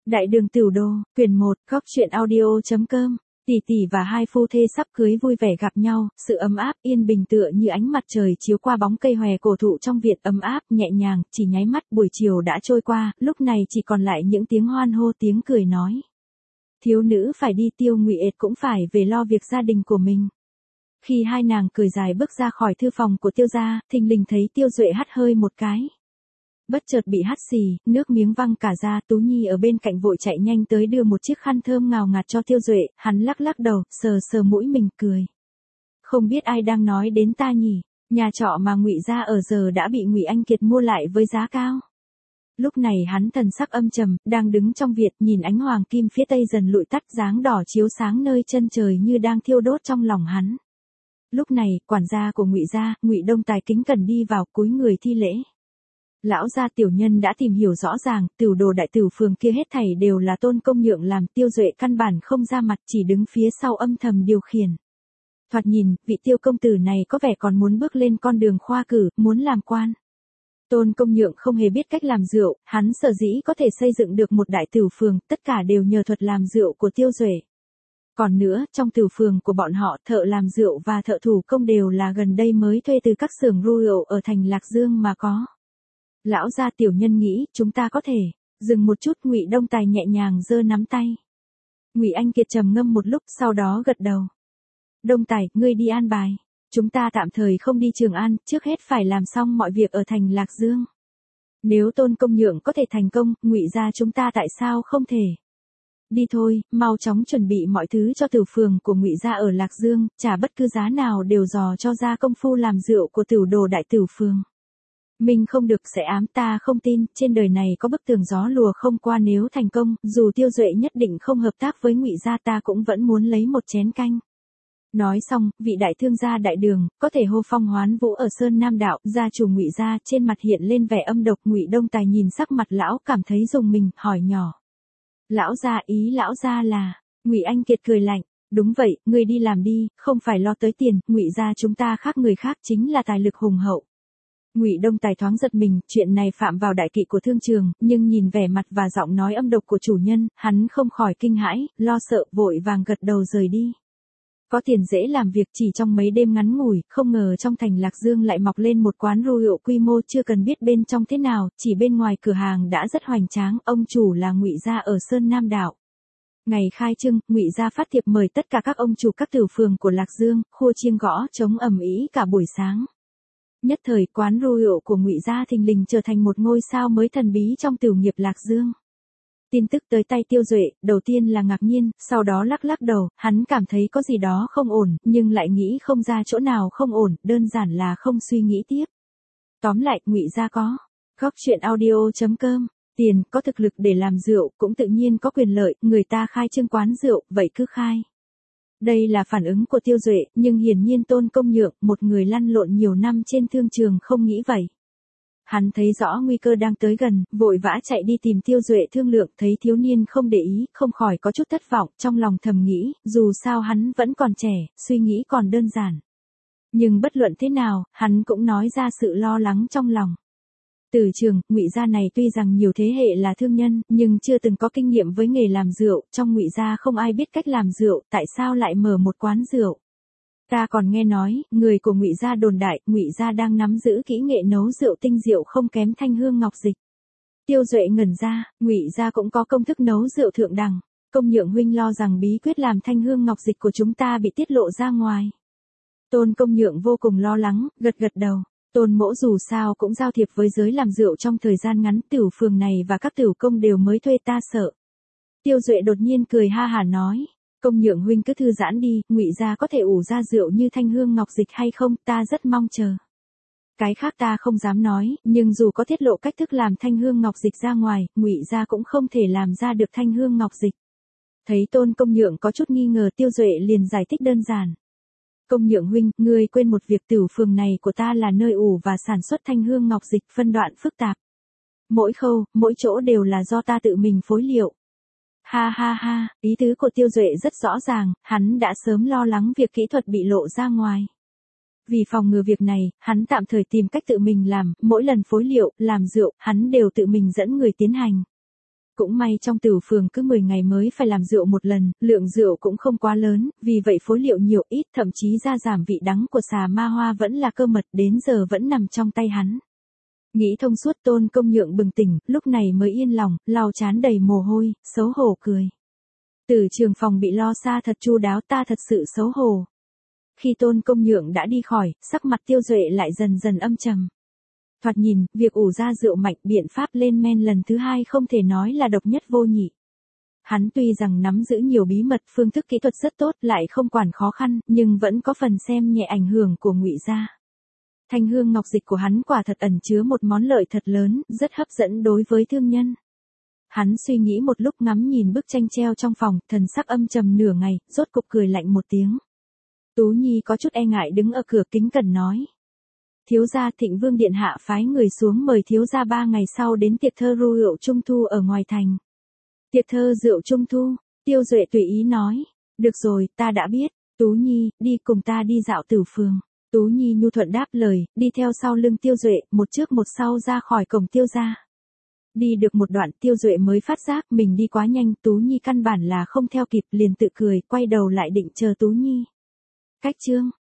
Đại đường Tửu Đô, quyển 1, góc truyện audio.com. Tỷ tỷ và hai phu thê sắp cưới vui vẻ gặp nhau, sự ấm áp yên bình tựa như ánh mặt trời chiếu qua bóng cây hòe cổ thụ trong viện, ấm áp nhẹ nhàng, chỉ nháy mắt buổi chiều đã trôi qua, lúc này chỉ còn lại những tiếng hoan hô, tiếng cười nói. Thiếu nữ phải đi, Tiêu Ngụy Ệt cũng phải về lo việc gia đình của mình. Khi hai nàng cười dài bước ra khỏi thư phòng của Tiêu gia, thình lình thấy Tiêu Duệ hắt hơi một cái. Bất chợt bị hắt xì, nước miếng văng cả ra, Tú Nhi ở bên cạnh vội chạy nhanh tới đưa một chiếc khăn thơm ngào ngạt cho Tiêu Duệ, hắn lắc lắc đầu, sờ sờ mũi mình cười. Không biết ai đang nói đến ta nhỉ, nhà trọ mà Ngụy gia ở giờ đã bị Ngụy Anh Kiệt mua lại với giá cao. Lúc này hắn thần sắc âm trầm, đang đứng trong viện, nhìn ánh hoàng kim phía tây dần lụi tắt, dáng đỏ chiếu sáng nơi chân trời như đang thiêu đốt trong lòng hắn. Lúc này, quản gia của Ngụy gia, Ngụy Đông Tài kính cẩn đi vào, cúi người thi lễ. Lão gia tiểu nhân đã tìm hiểu rõ ràng, Tửu Đồ đại tửu phường kia hết thảy đều là Tôn Công Nhượng làm, Tiêu Duệ căn bản không ra mặt, chỉ đứng phía sau âm thầm điều khiển. Thoạt nhìn, vị Tiêu công tử này có vẻ còn muốn bước lên con đường khoa cử, muốn làm quan. Tôn Công Nhượng không hề biết cách làm rượu, hắn sở dĩ có thể xây dựng được một đại tửu phường, tất cả đều nhờ thuật làm rượu của Tiêu Duệ. Còn nữa, trong tửu phường của bọn họ, thợ làm rượu và thợ thủ công đều là gần đây mới thuê từ các xưởng rượu ở thành Lạc Dương mà có. Lão gia tiểu nhân nghĩ, chúng ta có thể. Dừng một chút, Ngụy Đông Tài nhẹ nhàng giơ nắm tay. Ngụy Anh Kiệt trầm ngâm một lúc, sau đó gật đầu. Đông Tài, ngươi đi an bài. Chúng ta tạm thời không đi Trường An, trước hết phải làm xong mọi việc ở thành Lạc Dương. Nếu Tôn Công Nhượng có thể thành công, Ngụy gia chúng ta tại sao không thể? Đi thôi, mau chóng chuẩn bị mọi thứ cho tửu phường của Ngụy gia ở Lạc Dương, trả bất cứ giá nào đều dò cho ra công phu làm rượu của Tửu Đồ đại tửu phường. Mình không được sẽ ám, ta không tin, trên đời này có bức tường gió lùa không qua, nếu thành công, dù Tiêu Duệ nhất định không hợp tác với Ngụy gia, ta cũng vẫn muốn lấy một chén canh. Nói xong, vị đại thương gia đại đường, có thể hô phong hoán vũ ở Sơn Nam đạo, gia chủ Ngụy gia, trên mặt hiện lên vẻ âm độc. Ngụy Đông Tài nhìn sắc mặt lão cảm thấy rùng mình, hỏi nhỏ. Lão gia, ý lão gia là? Ngụy Anh Kiệt cười lạnh. Đúng vậy, ngươi đi làm đi, không phải lo tới tiền, Ngụy gia chúng ta khác người khác, chính là tài lực hùng hậu. Ngụy Đông Tài thoáng giật mình, chuyện này phạm vào đại kỵ của thương trường, nhưng nhìn vẻ mặt và giọng nói âm độc của chủ nhân, hắn không khỏi kinh hãi, lo sợ, vội vàng gật đầu rời đi. Có tiền dễ làm việc, chỉ trong mấy đêm ngắn ngủi, không ngờ trong thành Lạc Dương lại mọc lên một quán rượu quy mô, chưa cần biết bên trong thế nào, chỉ bên ngoài cửa hàng đã rất hoành tráng, ông chủ là Ngụy gia ở Sơn Nam đạo. Ngày khai trưng, Ngụy gia phát thiệp mời tất cả các ông chủ các tửu phường của Lạc Dương, khua chiêng gõ trống ầm ĩ cả buổi sáng. Nhất thời, quán rượu của Ngụy gia thình lình trở thành một ngôi sao mới thần bí trong tửu nghiệp Lạc Dương. Tin tức tới tay Tiêu Duệ, đầu tiên là ngạc nhiên, sau đó lắc lắc đầu, hắn cảm thấy có gì đó không ổn, nhưng lại nghĩ không ra chỗ nào không ổn, đơn giản là không suy nghĩ tiếp. Tóm lại, Ngụy gia có. Góc truyện audio.com. Tiền, có thực lực để làm rượu, cũng tự nhiên có quyền lợi, người ta khai trương quán rượu, vậy cứ khai. Đây là phản ứng của Tiêu Duệ, nhưng hiển nhiên Tôn Công Nhượng, một người lăn lộn nhiều năm trên thương trường, không nghĩ vậy. Hắn thấy rõ nguy cơ đang tới gần, vội vã chạy đi tìm Tiêu Duệ thương lượng, thấy thiếu niên không để ý, không khỏi có chút thất vọng, trong lòng thầm nghĩ, dù sao hắn vẫn còn trẻ, suy nghĩ còn đơn giản. Nhưng bất luận thế nào, hắn cũng nói ra sự lo lắng trong lòng. Từ trường, Ngụy gia này tuy rằng nhiều thế hệ là thương nhân, nhưng chưa từng có kinh nghiệm với nghề làm rượu, trong Ngụy gia không ai biết cách làm rượu, tại sao lại mở một quán rượu? Ta còn nghe nói, người của Ngụy gia đồn đại, Ngụy gia đang nắm giữ kỹ nghệ nấu rượu tinh diệu không kém Thanh Hương Ngọc Dịch. Tiêu Duệ ngẩn ra, Ngụy gia cũng có công thức nấu rượu thượng đẳng. Công Nhượng huynh lo rằng bí quyết làm Thanh Hương Ngọc Dịch của chúng ta bị tiết lộ ra ngoài. Tôn Công Nhượng vô cùng lo lắng, gật gật đầu. Tôn mỗ dù sao cũng giao thiệp với giới làm rượu trong thời gian ngắn, tửu phường này và các tửu công đều mới thuê ta sợ. Tiêu Duệ đột nhiên cười ha hả nói. Công Nhượng huynh cứ thư giãn đi, Ngụy gia có thể ủ ra rượu như Thanh Hương Ngọc Dịch hay không, ta rất mong chờ. Cái khác ta không dám nói, nhưng dù có tiết lộ cách thức làm Thanh Hương Ngọc Dịch ra ngoài, Ngụy gia cũng không thể làm ra được Thanh Hương Ngọc Dịch. Thấy Tôn Công Nhượng có chút nghi ngờ, Tiêu Duệ liền giải thích đơn giản. Công Nhượng huynh, ngươi quên một việc, tửu phường này của ta là nơi ủ và sản xuất Thanh Hương Ngọc Dịch, phân đoạn phức tạp. Mỗi khâu, mỗi chỗ đều là do ta tự mình phối liệu. Ha ha ha, ý tứ của Tiêu Duệ rất rõ ràng, hắn đã sớm lo lắng việc kỹ thuật bị lộ ra ngoài. Vì phòng ngừa việc này, hắn tạm thời tìm cách tự mình làm, mỗi lần phối liệu, làm rượu, hắn đều tự mình dẫn người tiến hành. Cũng may trong Tửu phường cứ 10 ngày mới phải làm rượu một lần, lượng rượu cũng không quá lớn, vì vậy phối liệu nhiều ít, thậm chí ra giảm vị đắng của xà ma hoa vẫn là cơ mật, đến giờ vẫn nằm trong tay hắn. Nghĩ thông suốt, Tôn Công Nhượng bừng tỉnh, lúc này mới yên lòng, lau trán đầy mồ hôi, xấu hổ cười. Từ Trường Phòng bị lo xa thật chu đáo, ta thật sự xấu hổ. Khi Tôn Công Nhượng đã đi khỏi, sắc mặt Tiêu Duệ lại dần dần âm trầm. Thoạt nhìn, việc ủ ra rượu mạnh, biện pháp lên men lần thứ hai không thể nói là độc nhất vô nhị. Hắn tuy rằng nắm giữ nhiều bí mật, phương thức kỹ thuật rất tốt, lại không quản khó khăn, nhưng vẫn có phần xem nhẹ ảnh hưởng của Ngụy gia. Thanh hương ngọc dịch của hắn quả thật ẩn chứa một món lợi thật lớn, rất hấp dẫn đối với thương nhân. Hắn suy nghĩ một lúc, ngắm nhìn bức tranh treo trong phòng, thần sắc âm trầm nửa ngày, rốt cục cười lạnh một tiếng. Tú Nhi có chút e ngại đứng ở cửa kính cẩn nói. Thiếu gia, Thịnh Vương điện hạ phái người xuống mời thiếu gia 3 ngày sau đến tiệc thơ rượu trung thu ở ngoài thành. Tiệc thơ rượu trung thu, Tiêu Duệ tùy ý nói. Được rồi, ta đã biết, Tú Nhi, đi cùng ta đi dạo Tửu phường. Tú Nhi nhu thuận đáp lời, đi theo sau lưng Tiêu Duệ, một trước một sau ra khỏi cổng Tiêu gia. Đi được một đoạn, Tiêu Duệ mới phát giác mình đi quá nhanh, Tú Nhi căn bản là không theo kịp, liền tự cười, quay đầu lại định chờ Tú Nhi. Cách chương